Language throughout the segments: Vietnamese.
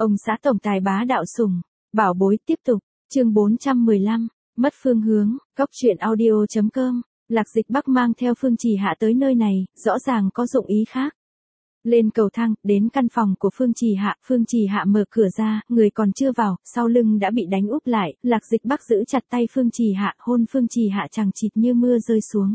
Ông xã tổng tài bá đạo sủng, bảo bối tiếp tục, chương 415, mất phương hướng, góc truyện audio.com, Lạc Dịch Bắc mang theo Phương Trì Hạ tới nơi này, rõ ràng có dụng ý khác. Lên cầu thang, đến căn phòng của Phương Trì Hạ mở cửa ra, người còn chưa vào, sau lưng đã bị đánh úp lại, Lạc Dịch Bắc giữ chặt tay Phương Trì Hạ, hôn Phương Trì Hạ chằng chịt như mưa rơi xuống.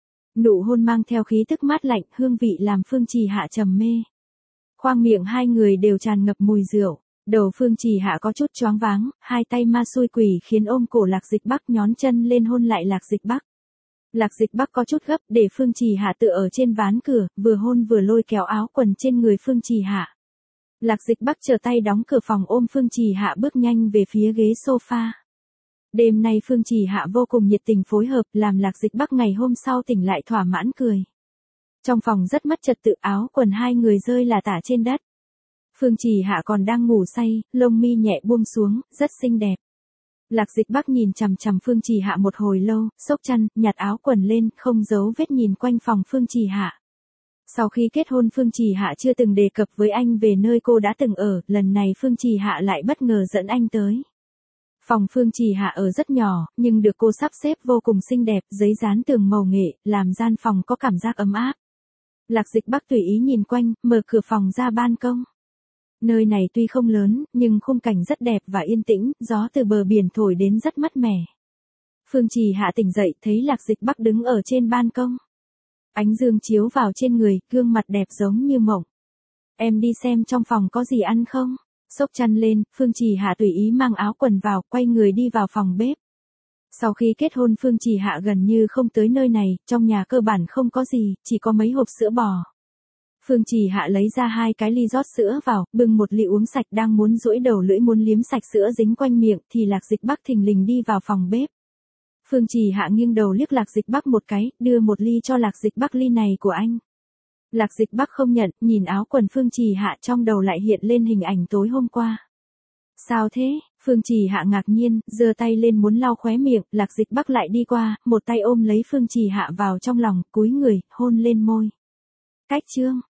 Nụ hôn mang theo khí tức mát lạnh, hương vị làm Phương Trì Hạ trầm mê. Khoang miệng hai người đều tràn ngập mùi rượu, đầu Phương Trì Hạ có chút choáng váng, hai tay ma xui quỷ khiến ôm cổ Lạc Dịch Bắc nhón chân lên hôn lại Lạc Dịch Bắc. Lạc Dịch Bắc có chút gấp để Phương Trì Hạ tựa ở trên ván cửa, vừa hôn vừa lôi kéo áo quần trên người Phương Trì Hạ. Lạc Dịch Bắc chờ tay đóng cửa phòng ôm Phương Trì Hạ bước nhanh về phía ghế sofa. Đêm nay Phương Trì Hạ vô cùng nhiệt tình phối hợp làm Lạc Dịch Bắc ngày hôm sau tỉnh lại thỏa mãn cười. Trong phòng rất mất trật tự, áo quần hai người rơi là tả trên đất. Phương Trì Hạ còn đang ngủ say, lông mi nhẹ buông xuống, rất xinh đẹp. Lạc Dịch Bắc nhìn chằm chằm Phương Trì Hạ một hồi lâu, xốc chăn, nhặt áo quần lên, không giấu vết nhìn quanh phòng Phương Trì Hạ. Sau khi kết hôn Phương Trì Hạ chưa từng đề cập với anh về nơi cô đã từng ở, lần này Phương Trì Hạ lại bất ngờ dẫn anh tới. Phòng Phương Trì Hạ ở rất nhỏ, nhưng được cô sắp xếp vô cùng xinh đẹp, giấy dán tường màu nghệ, làm gian phòng có cảm giác ấm áp. Lạc Dịch Bắc tùy ý nhìn quanh, mở cửa phòng ra ban công. Nơi này tuy không lớn, nhưng khung cảnh rất đẹp và yên tĩnh, gió từ bờ biển thổi đến rất mát mẻ. Phương Trì Hạ tỉnh dậy, thấy Lạc Dịch Bắc đứng ở trên ban công. Ánh dương chiếu vào trên người, gương mặt đẹp giống như mộng. Em đi xem trong phòng có gì ăn không? Xốc chăn lên, Phương Trì Hạ tùy ý mang áo quần vào, quay người đi vào phòng bếp. Sau khi kết hôn Phương Trì Hạ gần như không tới nơi này, trong nhà cơ bản không có gì, chỉ có mấy hộp sữa bò. Phương Trì Hạ lấy ra 2 cái ly rót sữa vào, bưng một ly uống sạch, đang muốn duỗi đầu lưỡi muốn liếm sạch sữa dính quanh miệng, thì Lạc Dịch Bắc thình lình đi vào phòng bếp. Phương Trì Hạ nghiêng đầu liếc Lạc Dịch Bắc một cái, đưa một ly cho Lạc Dịch Bắc, ly này của anh. Lạc Dịch Bắc không nhận, nhìn áo quần Phương Trì Hạ trong đầu lại hiện lên hình ảnh tối hôm qua. Sao thế? Phương Trì Hạ ngạc nhiên, giơ tay lên muốn lau khóe miệng, Lạc Dịch Bắc lại đi qua, một tay ôm lấy Phương Trì Hạ vào trong lòng, cúi người, hôn lên môi. Cách chương